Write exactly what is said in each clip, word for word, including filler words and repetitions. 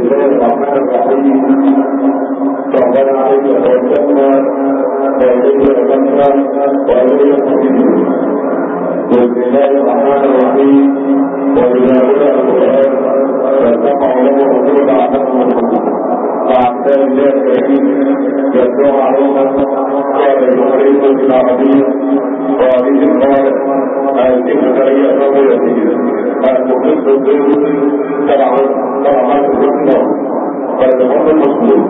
الله الرحمن الرحيم. ربنا عليك توكلنا وإليك رجعنا وإليك المصير. بسم الله الرحمن الرحيم. وإذا بدأ القرآن فاستمعوا له وقولوا لعلكم تفلحون. فأعتاد الله الكريم يتلو علينا قال يخرجكم بالعربية وعليه القارئ أهلكم كريئة ويأتيه المخلص الضير طبعات الرسمة فيتفضل المسلوب.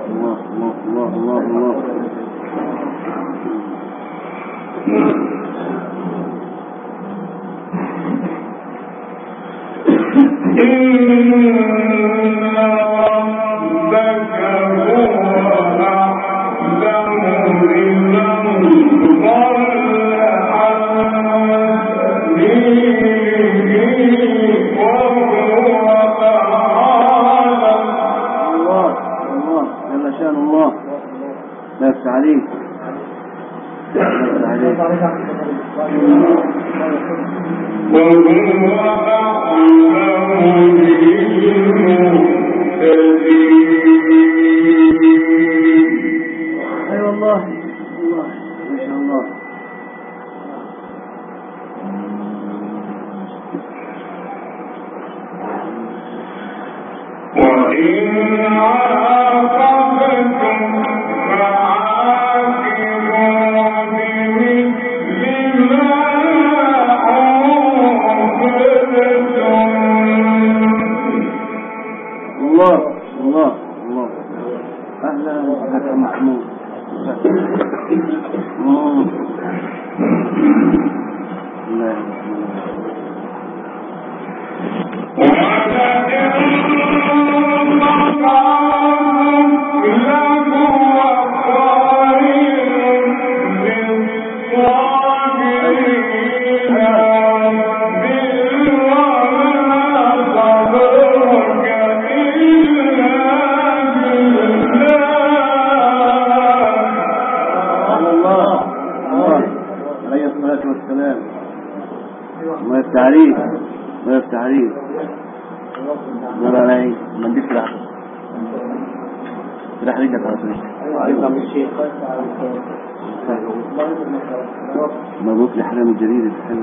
الله الله الله الله عليك عليك اي والله الله ما شاء الله وإن عاقبتم الله الله الله أهلا وسهلا محمود تعريف ما تعريف لا لا لا ما نديك لحظة راح رجعك على طول مبروك لحرام الجديد الحلو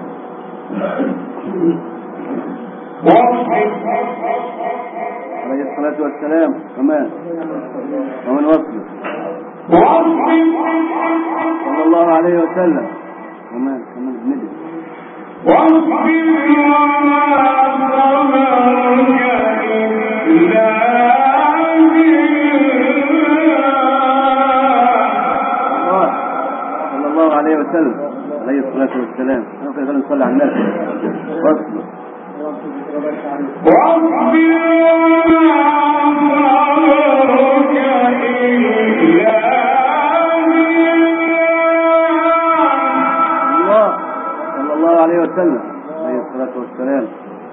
عليه الصلاة والسلام كمان ومن وصله صلى الله عليه وسلم كمان كمان بندي واصبر وما صبرك إلا بالله صلى الله عليه وسلم عليه الصلاة والسلام كيف نصلي على الناس واصبر واصبر وما صبرك إلا الله عليه وسلم عليه الصلاة والسلام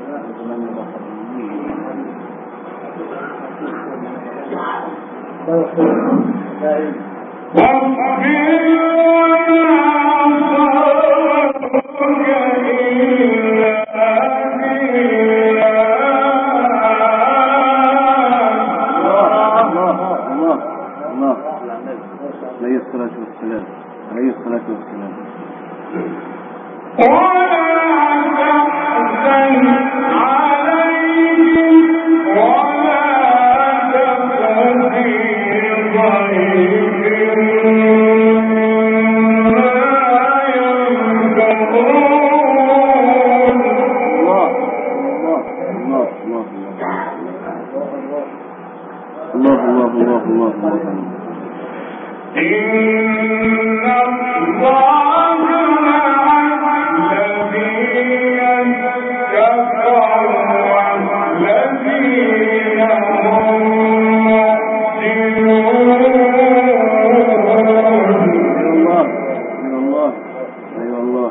عليه الصلاة والسلام عليه الصلاة والسلام ولا تحزن عليهم ولا تك في ضيق مما يمكرون الله الله الله الله الله الله الله الله إن الله الذين كفروا والذين هم الله من الله أيها الله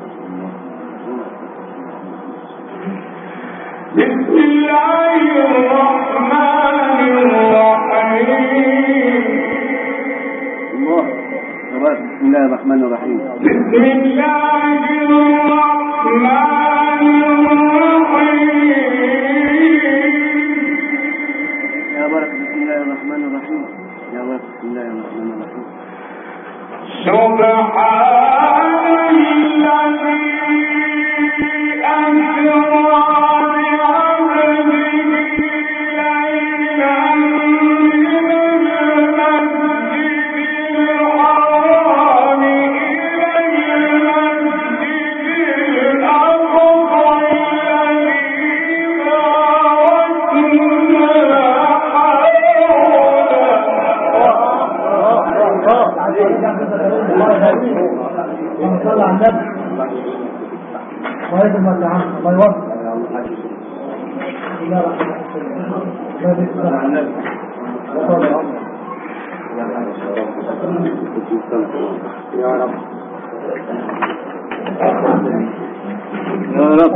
بسم الله الرحمن الرحيم الله بسم الله الرحمن الرحيم بسم الله الرحمن الرحيم يا بارك بسم الله الرحمن الرحيم يا بارك بسم الله الرحمن الرحيم سبحان الذي أسرى الله يكرمك يا عم، الله يوفقك. يا رب يا رب.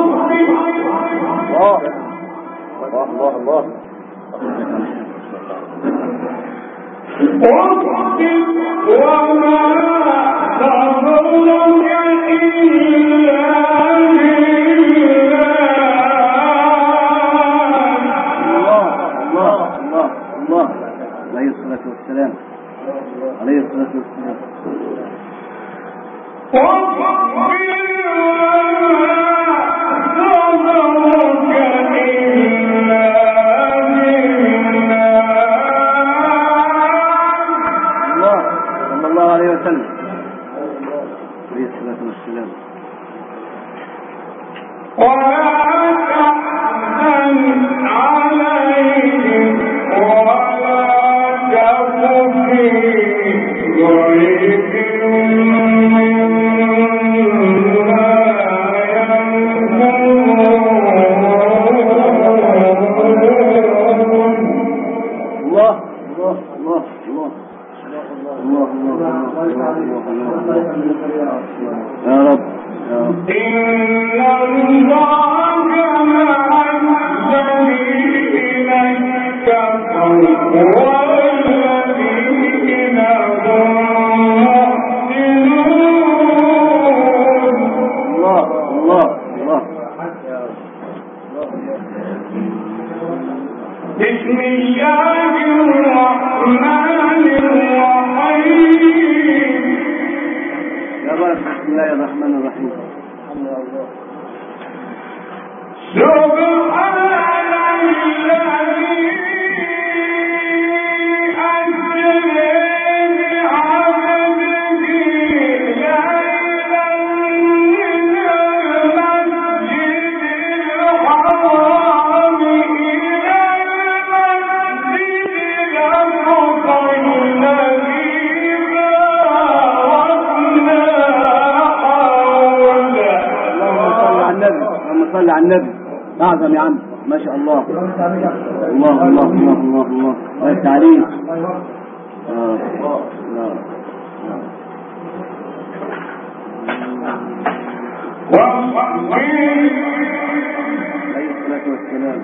الله الله الله عليه الصلاة والسلام عليه الصلاة والسلام. الله صلى الله عليه وسلم عليه الصلاة والسلام. يا رب يا رب. إن الله مع الذين اتقوا والذين هم محسنون. الله الله الله. بسم الله الرحمن الرحيم. يا بارك بسم الله الرحمن الرحيم. سبحان الذي أسرى بعبده ليلا من المسجد الحرام إلى المسجد الأقصى الذي باركنا حوله. اللهم صل على النبي. أعظم يا عم ما شاء الله. الله الله الله الله الله التعليم. آه. لا عليه الصلاة والسلام.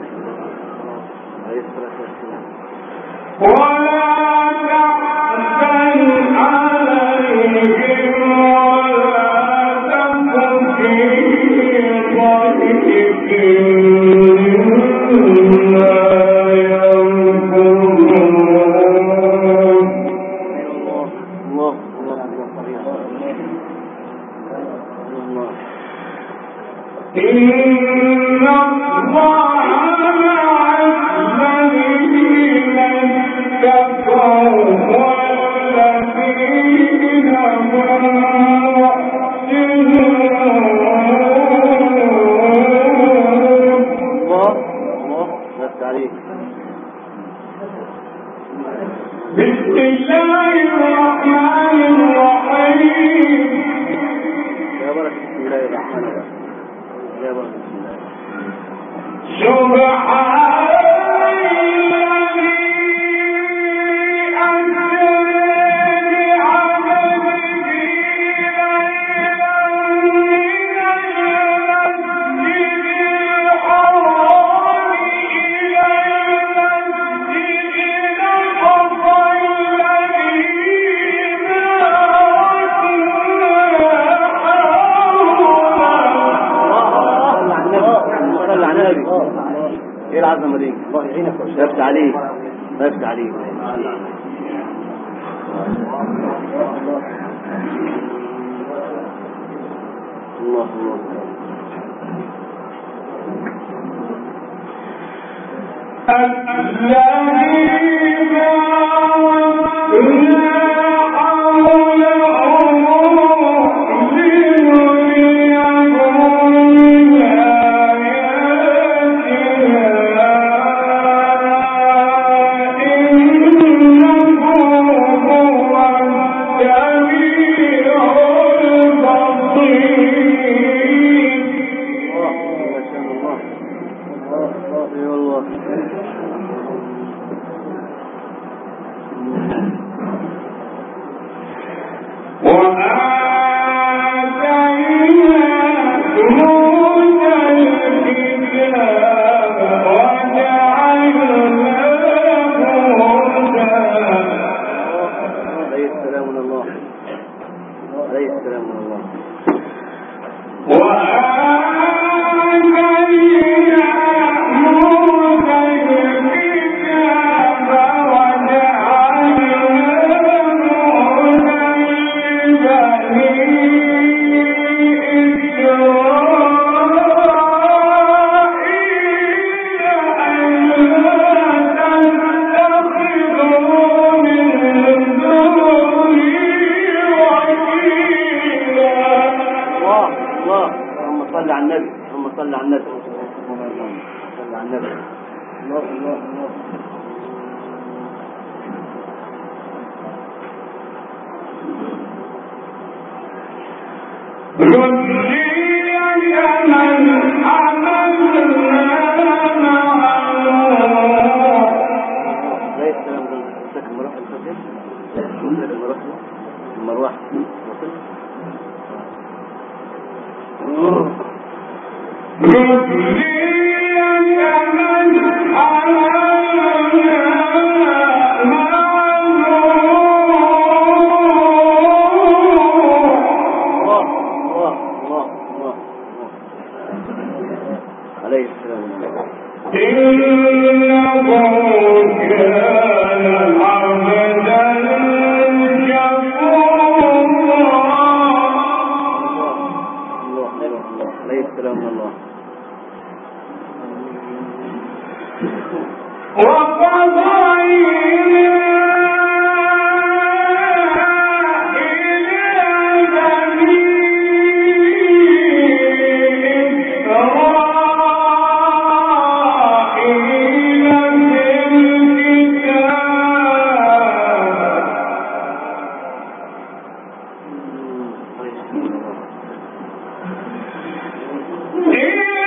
ولا تحزن ايه العظمه دي؟ الله يعينك ويفتح عليك ويفتح عليك. الله الله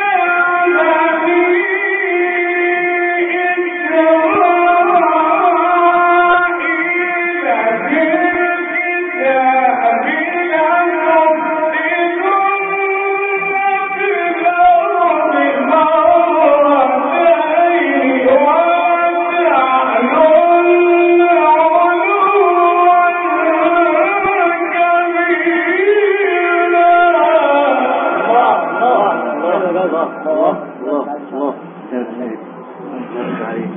Oh الله الله الله الله عليك.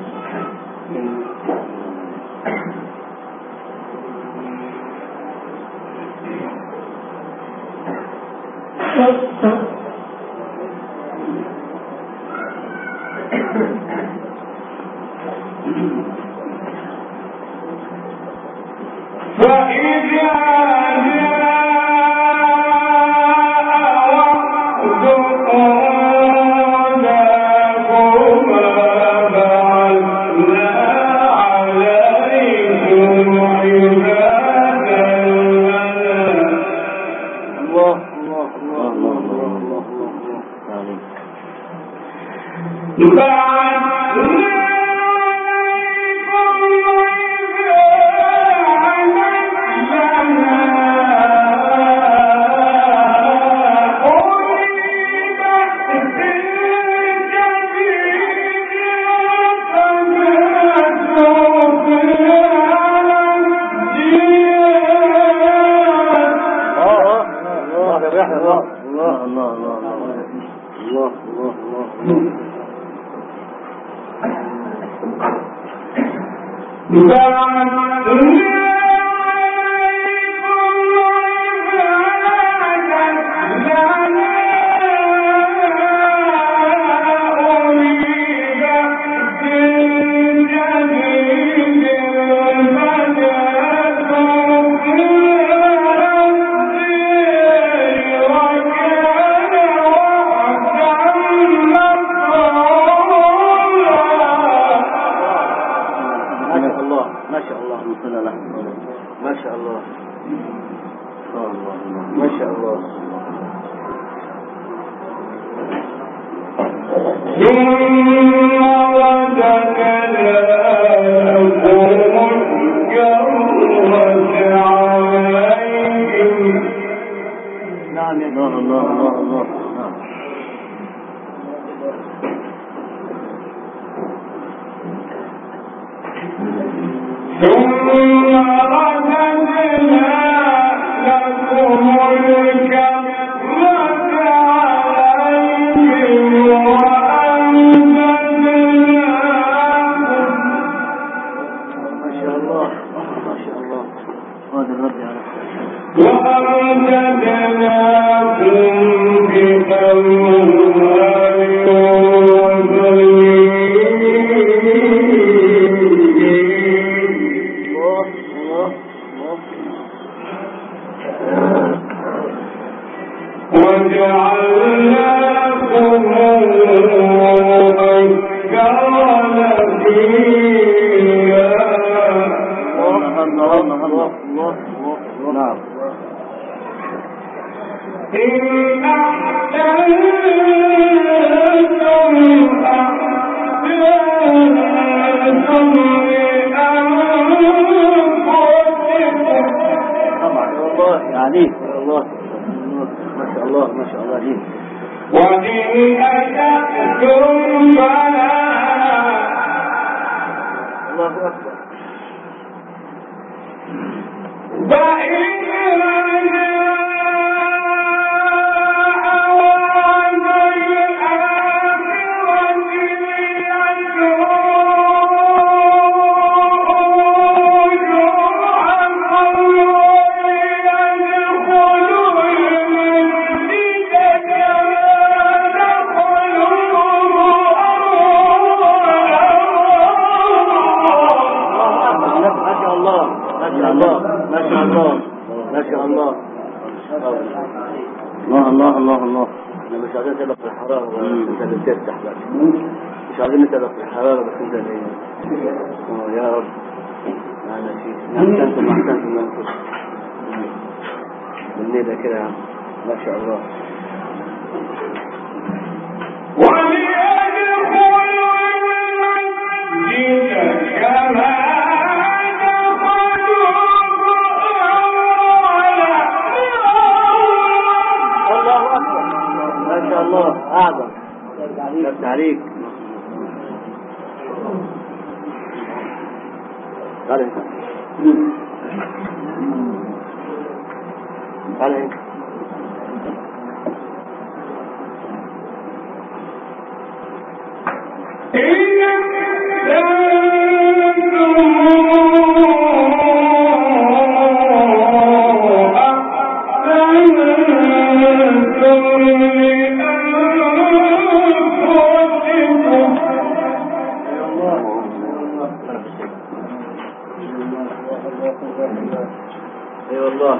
اي والله.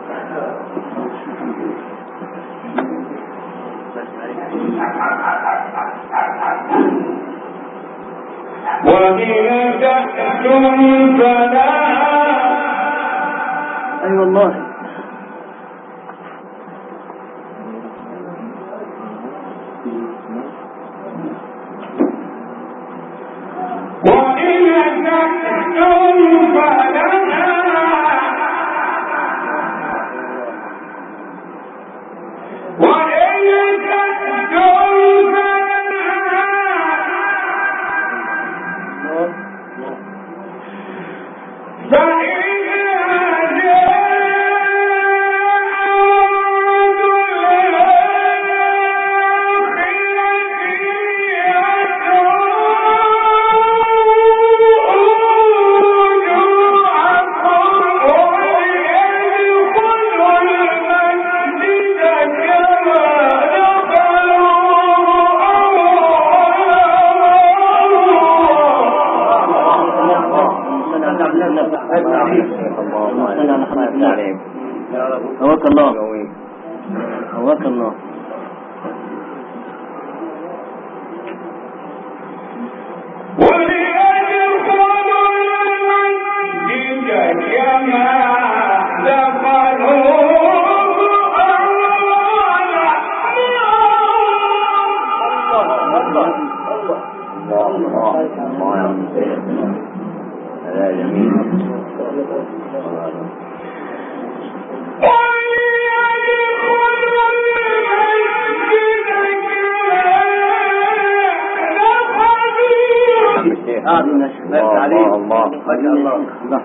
وإن تحكم فلا اي والله. وإن تحكم فلا هواك الله هواك الله. آمين الشباب عليه الله ما شاء الله.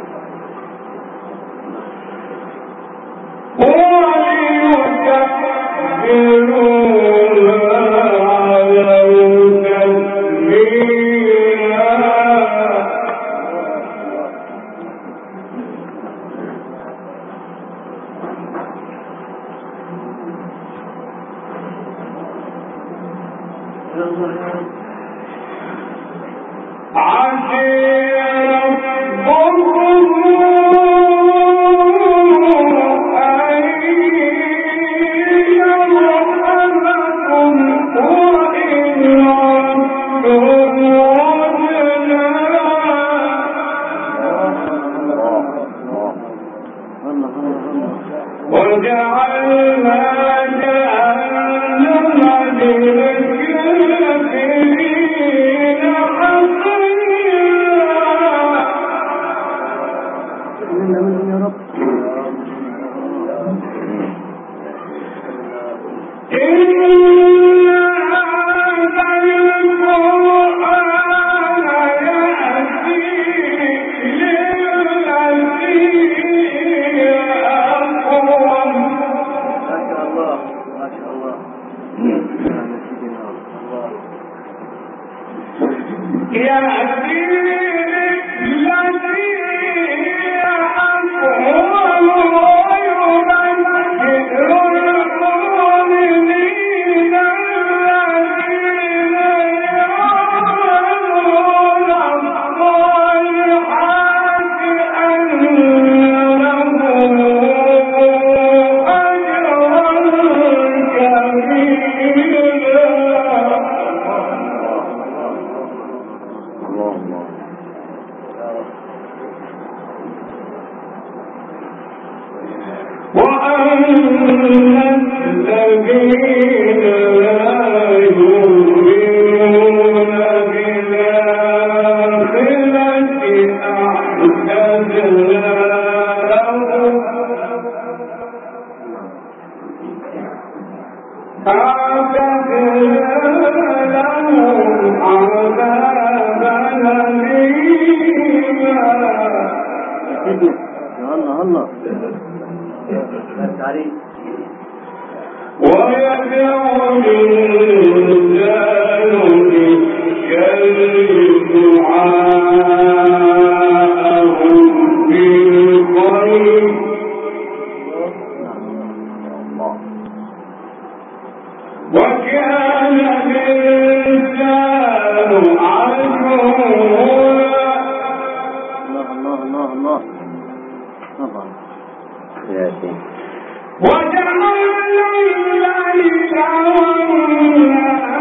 ويدعو الإنسان بالشر دعاء وكان الإنسان عجولا. الله الله الله طبعا يا شيخ. وجعلنا الليل والنهار